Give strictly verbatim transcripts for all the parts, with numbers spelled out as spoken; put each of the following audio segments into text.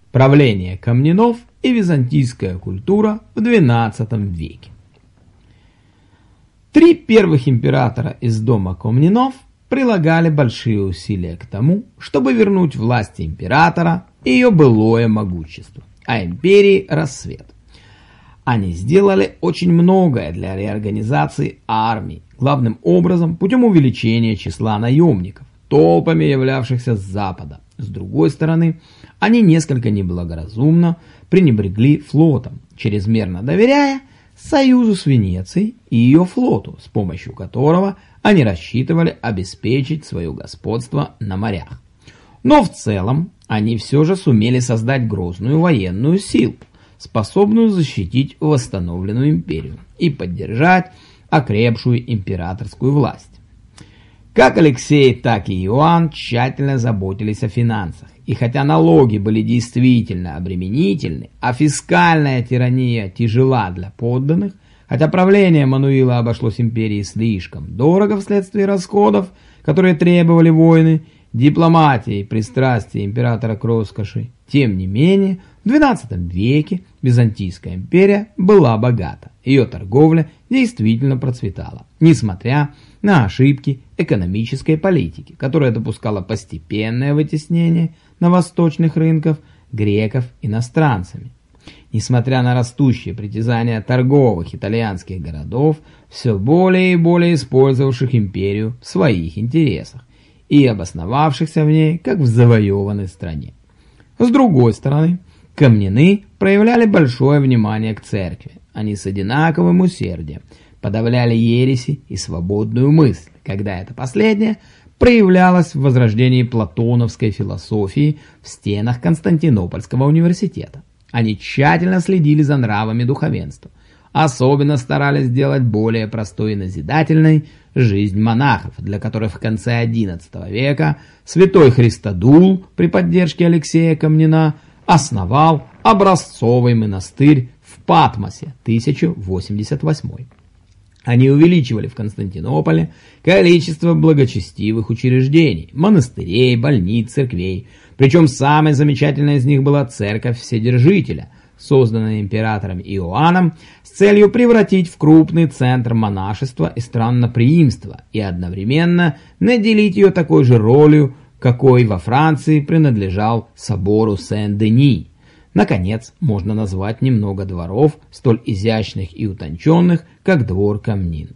Правление Комнинов и византийская культура в двенадцатом веке. Три первых императора из дома Комнинов прилагали большие усилия к тому, чтобы вернуть власти императора и ее былое могущество, а империи рассвет. Они сделали очень многое для реорганизации армии, главным образом путем увеличения числа наемников, толпами являвшихся с запада. С другой стороны, они несколько неблагоразумно пренебрегли флотом, чрезмерно доверяя союзу с Венецией и ее флоту, с помощью которого они рассчитывали обеспечить свое господство на морях. Но в целом они все же сумели создать грозную военную силу, способную защитить восстановленную империю и поддержать окрепшую императорскую власть. Как Алексей, так и Иоанн тщательно заботились о финансах, и хотя налоги были действительно обременительны, а фискальная тирания тяжела для подданных, хотя правление Мануила обошлось империи слишком дорого вследствие расходов, которые требовали войны, дипломатии и пристрастия императора к роскоши, тем не менее, в двенадцатом веке Византийская империя была богата, ее торговля действительно процветала, несмотря на ошибки экономической политики, которая допускала постепенное вытеснение на восточных рынках греков иностранцами. Несмотря на растущее притязание торговых итальянских городов, все более и более использовавших империю в своих интересах и обосновавшихся в ней как в завоеванной стране. С другой стороны, Комнины проявляли большое внимание к церкви. Они с одинаковым усердием подавляли ереси и свободную мысль, когда это последнее проявлялось в возрождении платоновской философии в стенах Константинопольского университета. Они тщательно следили за нравами духовенства, особенно старались сделать более простой и назидательной жизнь монахов, для которых в конце одиннадцатого века святой Христодул при поддержке Алексея Комнина основал образцовый монастырь в Патмосе тысяча восемьдесят восьмой. Они увеличивали в Константинополе количество благочестивых учреждений, монастырей, больниц, церквей. Причем самой замечательной из них была церковь Вседержителя, созданная императором Иоанном с целью превратить в крупный центр монашества и странноприимства и одновременно наделить ее такой же ролью, какой во Франции принадлежал собору Сен-Дени. Наконец, можно назвать немного дворов, столь изящных и утонченных, как двор Комнин.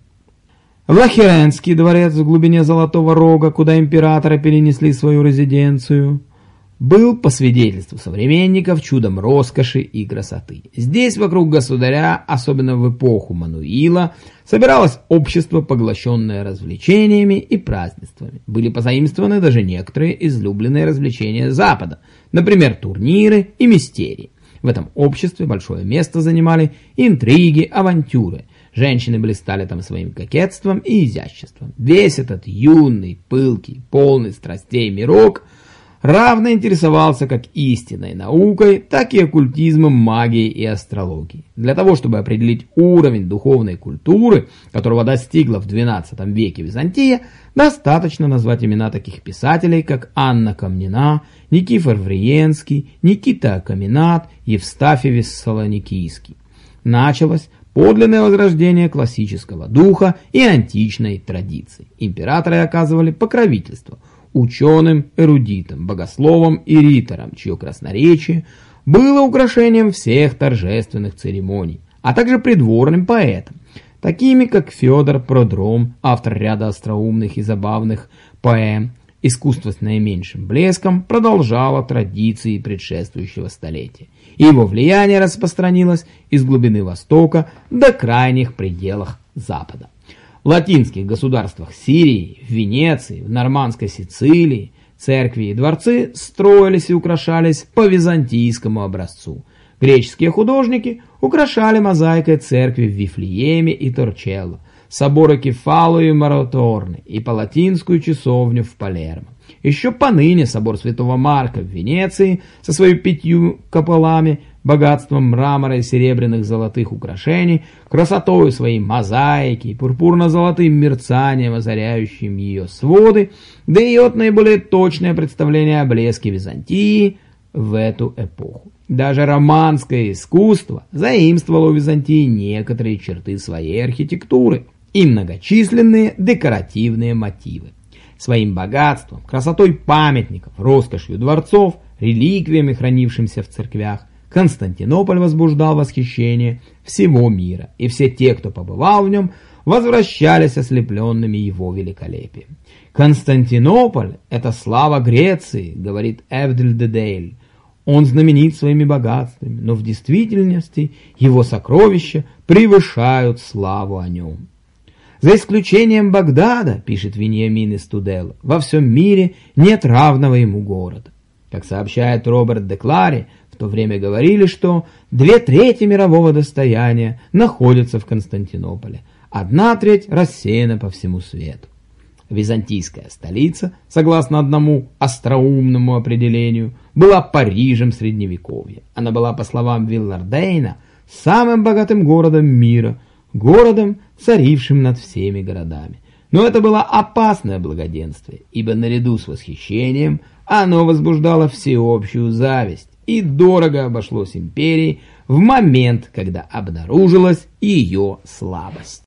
Влахеренский дворец в глубине Золотого Рога, куда императоры перенесли свою резиденцию, был, по свидетельству современников, чудом роскоши и красоты. Здесь вокруг государя, особенно в эпоху Мануила, собиралось общество, поглощенное развлечениями и празднествами. Были позаимствованы даже некоторые излюбленные развлечения Запада, например, турниры и мистерии. В этом обществе большое место занимали интриги, авантюры. Женщины блистали там своим кокетством и изяществом. Весь этот юный, пылкий, полный страстей мирок равно интересовался как истинной наукой, так и оккультизмом, магией и астрологией. Для того, чтобы определить уровень духовной культуры, которого достигла в двенадцатом веке Византия, достаточно назвать имена таких писателей, как Анна Комнина, Никифор Вриенский, Никита Акаминат, Евстафий Вессалоникийский. Началось подлинное возрождение классического духа и античной традиции. Императоры оказывали покровительство ученым, эрудитам, богословам и риторам, чье красноречие было украшением всех торжественных церемоний, а также придворным поэтам, такими как Федор Продром, автор ряда остроумных и забавных поэм. Искусство с наименьшим блеском продолжало традиции предшествующего столетия, и его влияние распространилось из глубины Востока до крайних пределов Запада. В латинских государствах Сирии, в Венеции, в нормандской Сицилии церкви и дворцы строились и украшались по византийскому образцу. Греческие художники украшали мозаикой церкви в Вифлееме и Торчелло, соборы Кефалу и Мараторны и палатинскую часовню в Палермо. Еще поныне собор Святого Марка в Венеции со своими пятью куполами, богатством мрамора и серебряных золотых украшений, красотой своей мозаики и пурпурно-золотым мерцанием, озаряющим ее своды, дает наиболее точное представление о блеске Византии, в эту эпоху. Даже романское искусство заимствовало у Византии некоторые черты своей архитектуры и многочисленные декоративные мотивы. Своим богатством, красотой памятников, роскошью дворцов, реликвиями, хранившимися в церквях, Константинополь возбуждал восхищение всего мира, и все те, кто побывал в нем, возвращались ослепленными его великолепием. «Константинополь – это слава Греции», – говорит Эвдель де Дейль. «Он знаменит своими богатствами, но в действительности его сокровища превышают славу о нем». За исключением Багдада, пишет Вениамин из Тудела, во всем мире нет равного ему города. Как сообщает Роберт де Клари, в то время говорили, что две трети мирового достояния находятся в Константинополе, одна треть рассеяна по всему свету. Византийская столица, согласно одному остроумному определению, была Парижем Средневековья. Она была, по словам Виллардейна, самым богатым городом мира, городом, царившим над всеми городами. Но это было опасное благоденствие, ибо наряду с восхищением оно возбуждало всеобщую зависть и дорого обошлось империи в момент, когда обнаружилась ее слабость.